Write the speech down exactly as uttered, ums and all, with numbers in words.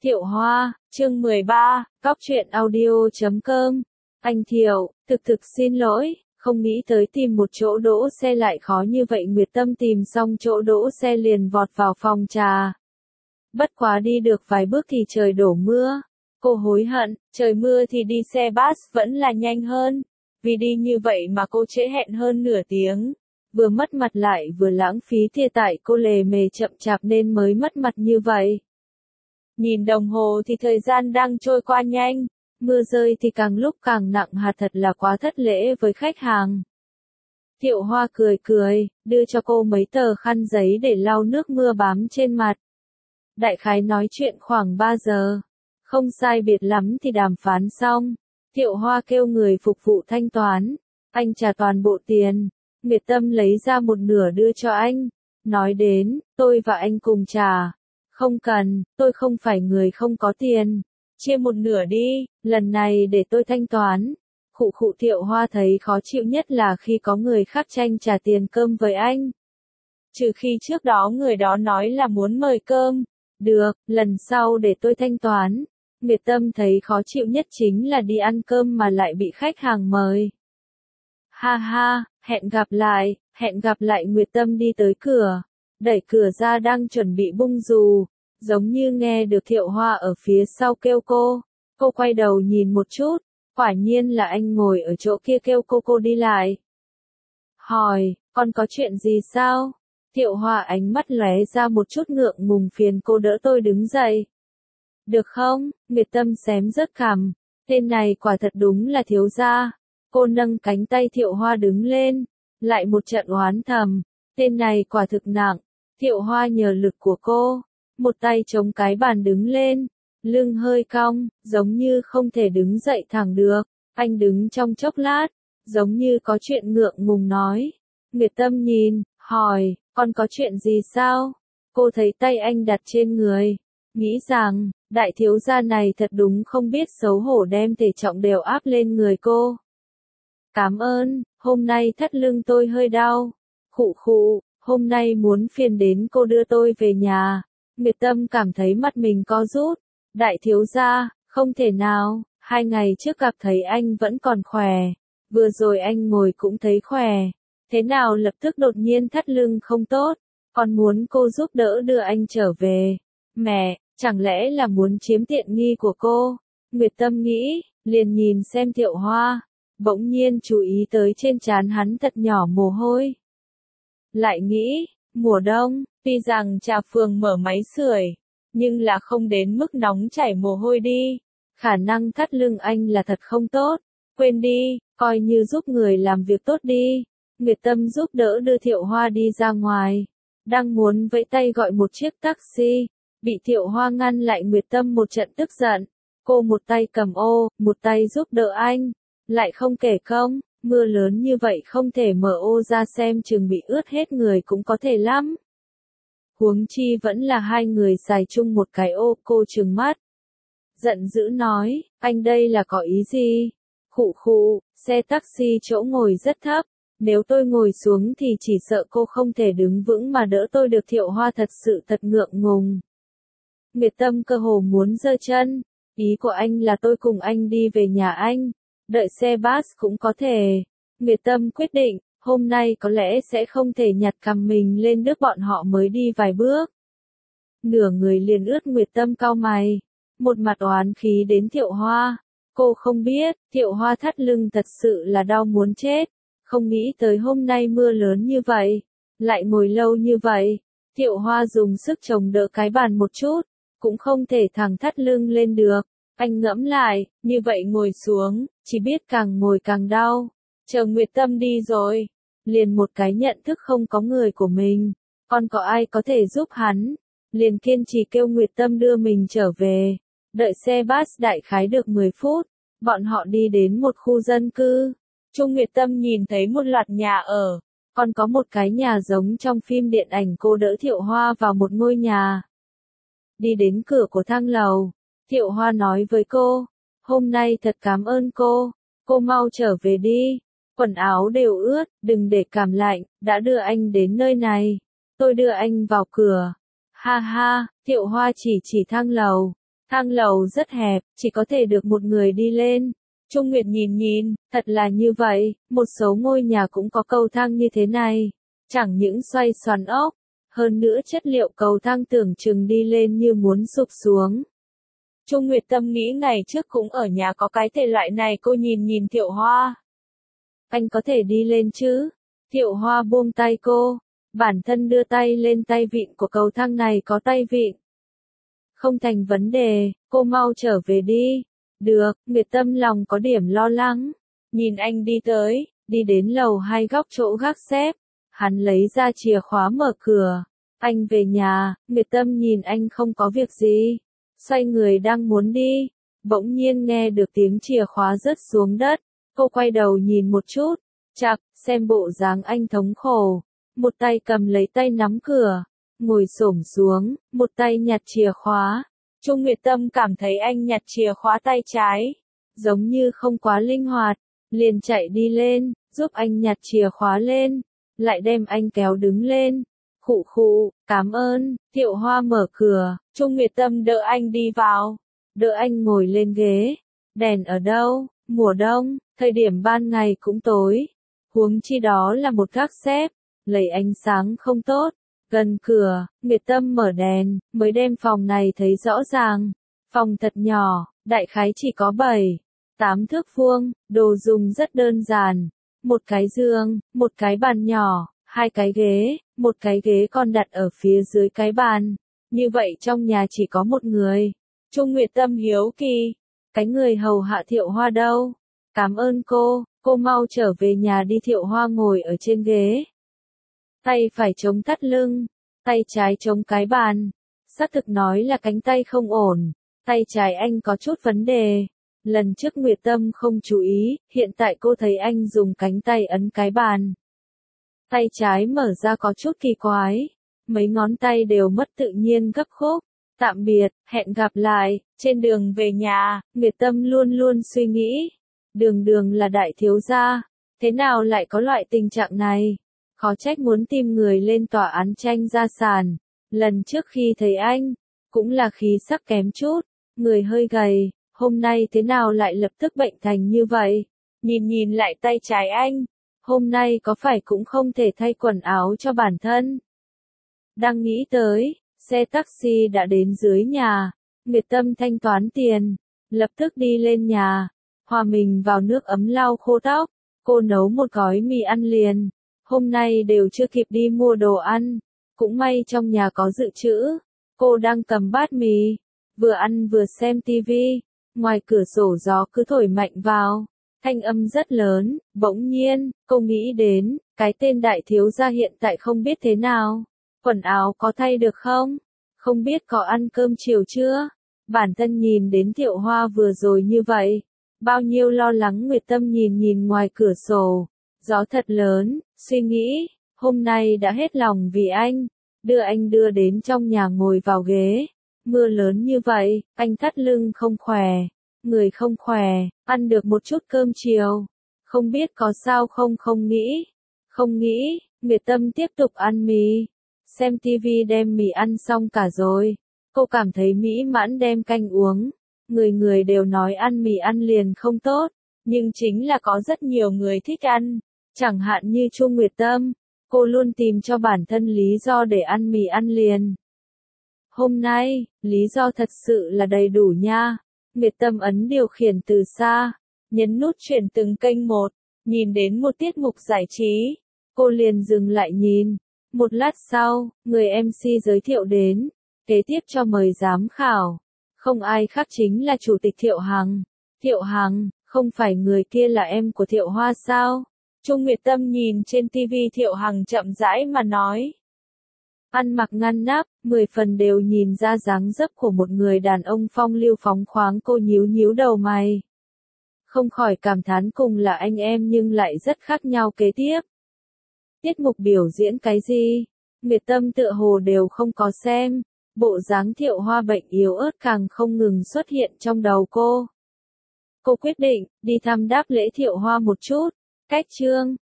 Thiệu Hoa, chương mười ba, cóc truyện audio chấm com. Anh Thiệu, thực thực xin lỗi, không nghĩ tới tìm một chỗ đỗ xe lại khó như vậy. Nguyệt Tâm tìm xong chỗ đỗ xe liền vọt vào phòng trà. Bất quá đi được vài bước thì trời đổ mưa. Cô hối hận, trời mưa thì đi xe bus vẫn là nhanh hơn. Vì đi như vậy mà cô trễ hẹn hơn nửa tiếng. Vừa mất mặt lại vừa lãng phí tia tại cô lề mề chậm chạp nên mới mất mặt như vậy. Nhìn đồng hồ thì thời gian đang trôi qua nhanh, mưa rơi thì càng lúc càng nặng hạt, thật là quá thất lễ với khách hàng. Thiệu Hoa cười cười, đưa cho cô mấy tờ khăn giấy để lau nước mưa bám trên mặt. Đại khái nói chuyện khoảng ba giờ, không sai biệt lắm thì đàm phán xong. Thiệu Hoa kêu người phục vụ thanh toán, anh trả toàn bộ tiền. Nguyệt Tâm lấy ra một nửa đưa cho anh, nói đến, tôi và anh cùng trả. Không cần, tôi không phải người không có tiền. Chia một nửa đi, lần này để tôi thanh toán. Khụ khụ. Thiệu Hoa thấy khó chịu nhất là khi có người khác tranh trả tiền cơm với anh. Trừ khi trước đó người đó nói là muốn mời cơm. Được, lần sau để tôi thanh toán. Nguyệt Tâm thấy khó chịu nhất chính là đi ăn cơm mà lại bị khách hàng mời. Ha ha, hẹn gặp lại, hẹn gặp lại. Nguyệt Tâm đi tới cửa, đẩy cửa ra đang chuẩn bị bung dù, giống như nghe được Thiệu Hoa ở phía sau kêu cô. Cô quay đầu nhìn một chút, quả nhiên là anh ngồi ở chỗ kia kêu cô cô đi lại. Hỏi, con có chuyện gì sao? Thiệu Hoa ánh mắt lóe ra một chút ngượng ngùng, phiền cô đỡ tôi đứng dậy. Được không? Nguyệt Tâm xém rớt cằm, tên này quả thật đúng là thiếu gia. Cô nâng cánh tay Thiệu Hoa đứng lên, lại một trận oán thầm, tên này quả thực nặng. Thiệu Hoa nhờ lực của cô, một tay chống cái bàn đứng lên, lưng hơi cong, giống như không thể đứng dậy thẳng được. Anh đứng trong chốc lát, giống như có chuyện ngượng ngùng nói. Nguyệt Tâm nhìn, hỏi, con có chuyện gì sao? Cô thấy tay anh đặt trên người, nghĩ rằng, đại thiếu gia này thật đúng không biết xấu hổ, đem thể trọng đều áp lên người cô. Cảm ơn, hôm nay thắt lưng tôi hơi đau. Khụ khụ, hôm nay muốn phiền đến cô đưa tôi về nhà. Nguyệt Tâm cảm thấy mặt mình co rút. Đại thiếu gia, không thể nào, hai ngày trước gặp thấy anh vẫn còn khỏe. Vừa rồi anh ngồi cũng thấy khỏe. Thế nào lập tức đột nhiên thắt lưng không tốt? Còn muốn cô giúp đỡ đưa anh trở về. Mẹ, chẳng lẽ là muốn chiếm tiện nghi của cô? Nguyệt Tâm nghĩ, liền nhìn xem Thiệu Hoa. Bỗng nhiên chú ý tới trên trán hắn thật nhỏ mồ hôi. Lại nghĩ, mùa đông, tuy rằng Trà Phường mở máy sưởi, nhưng là không đến mức nóng chảy mồ hôi đi. Khả năng thắt lưng anh là thật không tốt. Quên đi, coi như giúp người làm việc tốt đi. Nguyệt Tâm giúp đỡ đưa Thiệu Hoa đi ra ngoài. Đang muốn vẫy tay gọi một chiếc taxi, bị Thiệu Hoa ngăn lại. Nguyệt Tâm một trận tức giận. Cô một tay cầm ô, một tay giúp đỡ anh. Lại không kể công, mưa lớn như vậy không thể mở ô ra, xem chừng bị ướt hết người cũng có thể lắm. Huống chi vẫn là hai người xài chung một cái ô. Cô trừng mắt, giận dữ nói, anh đây là có ý gì? Khụ khụ, xe taxi chỗ ngồi rất thấp, nếu tôi ngồi xuống thì chỉ sợ cô không thể đứng vững mà đỡ tôi được. Thiệu Hoa thật sự thật ngượng ngùng. Nguyệt Tâm cơ hồ muốn giơ chân, ý của anh là tôi cùng anh đi về nhà anh. Đợi xe bus cũng có thể. Nguyệt Tâm quyết định, hôm nay có lẽ sẽ không thể nhặt cằm mình lên đước bọn họ mới đi vài bước. Nửa người liền ướt. Nguyệt Tâm cau mày, một mặt oán khí đến Thiệu Hoa. Cô không biết, Thiệu Hoa thắt lưng thật sự là đau muốn chết. Không nghĩ tới hôm nay mưa lớn như vậy, lại ngồi lâu như vậy. Thiệu Hoa dùng sức chống đỡ cái bàn một chút, cũng không thể thẳng thắt lưng lên được. Anh ngẫm lại, như vậy ngồi xuống, chỉ biết càng ngồi càng đau. Chờ Nguyệt Tâm đi rồi, liền một cái nhận thức không có người của mình, còn có ai có thể giúp hắn, liền kiên trì kêu Nguyệt Tâm đưa mình trở về. Đợi xe bus đại khái được mười phút, bọn họ đi đến một khu dân cư. Trung. Nguyệt Tâm nhìn thấy một loạt nhà ở, còn có một cái nhà giống trong phim điện ảnh. Cô đỡ Thiệu Hoa vào một ngôi nhà. Đi đến cửa của thang lầu, Thiệu Hoa nói với cô, hôm nay thật cảm ơn cô, cô mau trở về đi, quần áo đều ướt, đừng để cảm lạnh, đã đưa anh đến nơi này, tôi đưa anh vào cửa. Ha ha, Thiệu Hoa chỉ chỉ thang lầu, Thang lầu rất hẹp, chỉ có thể được một người đi lên. Trung Nguyệt nhìn nhìn, thật là như vậy, một số ngôi nhà cũng có cầu thang như thế này. Chẳng những xoay xoắn ốc, hơn nữa chất liệu cầu thang tưởng chừng đi lên như muốn sụp xuống. Trung Nguyệt Tâm nghĩ ngày trước cũng ở nhà có cái thể loại này, cô nhìn nhìn Thiệu Hoa. Anh có thể đi lên chứ? Thiệu Hoa buông tay cô, bản thân đưa tay lên tay vịn của cầu thang này có tay vịn. Không thành vấn đề, cô mau trở về đi. Được, Nguyệt Tâm lòng có điểm lo lắng. Nhìn anh đi tới, đi đến lầu hai góc chỗ gác xếp. Hắn lấy ra chìa khóa mở cửa. Anh về nhà, Nguyệt Tâm nhìn anh không có việc gì. Xoay người đang muốn đi. Bỗng nhiên nghe được tiếng chìa khóa rớt xuống đất. Cô quay đầu nhìn một chút. Chạc, xem bộ dáng anh thống khổ. Một tay cầm lấy tay nắm cửa. Ngồi xổm xuống, một tay nhặt chìa khóa. Trung Nguyệt Tâm cảm thấy anh nhặt chìa khóa tay trái, giống như không quá linh hoạt, liền chạy đi lên, giúp anh nhặt chìa khóa lên, lại đem anh kéo đứng lên. Khụ khụ, cảm ơn. Thiệu Hoa mở cửa, Trung Nguyệt Tâm đỡ anh đi vào, đỡ anh ngồi lên ghế. Đèn ở đâu? Mùa đông, thời điểm ban ngày cũng tối, huống chi đó là một gác xếp, lấy ánh sáng không tốt. Gần cửa, Nguyệt Tâm mở đèn, mới đem phòng này thấy rõ ràng. Phòng thật nhỏ, đại khái chỉ có bảy, tám thước vuông, đồ dùng rất đơn giản. Một cái giường, một cái bàn nhỏ, hai cái ghế, một cái ghế còn đặt ở phía dưới cái bàn. Như vậy trong nhà chỉ có một người. Trung Nguyệt Tâm hiếu kỳ, cái người hầu hạ Thiệu Hoa đâu? Cảm ơn cô, cô mau trở về nhà đi. Thiệu Hoa ngồi ở trên ghế. Tay phải chống thắt lưng, tay trái chống cái bàn. Xác thực nói là cánh tay không ổn, tay trái anh có chút vấn đề. Lần trước Nguyệt Tâm không chú ý, hiện tại cô thấy anh dùng cánh tay ấn cái bàn. Tay trái mở ra có chút kỳ quái, mấy ngón tay đều mất tự nhiên gấp khúc. Tạm biệt, hẹn gặp lại. Trên đường về nhà, Nguyệt Tâm luôn luôn suy nghĩ, Đường Đường là đại thiếu gia, thế nào lại có loại tình trạng này? Khó trách muốn tìm người lên tòa án tranh gia sản. Lần trước khi thấy anh, cũng là khí sắc kém chút, người hơi gầy, hôm nay thế nào lại lập tức bệnh thành như vậy? Nhìn nhìn lại tay trái anh, hôm nay có phải cũng không thể thay quần áo cho bản thân? Đang nghĩ tới, xe taxi đã đến dưới nhà, Nguyệt Tâm thanh toán tiền, lập tức đi lên nhà, hòa mình vào nước ấm lau khô tóc, cô nấu một gói mì ăn liền. Hôm nay đều chưa kịp đi mua đồ ăn, cũng may trong nhà có dự trữ. Cô đang cầm bát mì, vừa ăn vừa xem tivi, ngoài cửa sổ gió cứ thổi mạnh vào, thanh âm rất lớn. Bỗng nhiên, cô nghĩ đến, cái tên đại thiếu gia hiện tại không biết thế nào, quần áo có thay được không, không biết có ăn cơm chiều chưa. Bản thân nhìn đến Thiệu Hoa vừa rồi như vậy, bao nhiêu lo lắng. Nguyệt Tâm nhìn nhìn ngoài cửa sổ, gió thật lớn, suy nghĩ, hôm nay đã hết lòng vì anh, đưa anh đưa đến trong nhà ngồi vào ghế. Mưa lớn như vậy, anh thắt lưng không khỏe, người không khỏe, ăn được một chút cơm chiều, không biết có sao không. Không nghĩ, không nghĩ. Nguyệt Tâm tiếp tục ăn mì, xem tivi. Đem mì ăn xong cả rồi, cô cảm thấy mỹ mãn đem canh uống. Người người đều nói ăn mì ăn liền không tốt, nhưng chính là có rất nhiều người thích ăn. Chẳng hạn như Trung Nguyệt Tâm, cô luôn tìm cho bản thân lý do để ăn mì ăn liền. Hôm nay, lý do thật sự là đầy đủ nha. Nguyệt Tâm ấn điều khiển từ xa, nhấn nút chuyển từng kênh một, nhìn đến một tiết mục giải trí. Cô liền dừng lại nhìn. Một lát sau, người em xê giới thiệu đến, kế tiếp cho mời giám khảo. Không ai khác chính là Chủ tịch Thiệu Hằng. Thiệu Hằng, không phải người kia là em của Thiệu Hoa sao? Trung Nguyệt Tâm nhìn trên tivi Thiệu Hằng chậm rãi mà nói. Ăn mặc ngăn nắp, mười phần đều nhìn ra dáng dấp của một người đàn ông phong lưu phóng khoáng. Cô nhíu nhíu đầu mày, không khỏi cảm thán cùng là anh em nhưng lại rất khác nhau. Kế tiếp, tiết mục biểu diễn cái gì? Nguyệt Tâm tựa hồ đều không có xem, bộ dáng Thiệu Hoa bệnh yếu ớt càng không ngừng xuất hiện trong đầu cô. Cô quyết định, đi thăm đáp lễ Thiệu Hoa một chút. Cách chương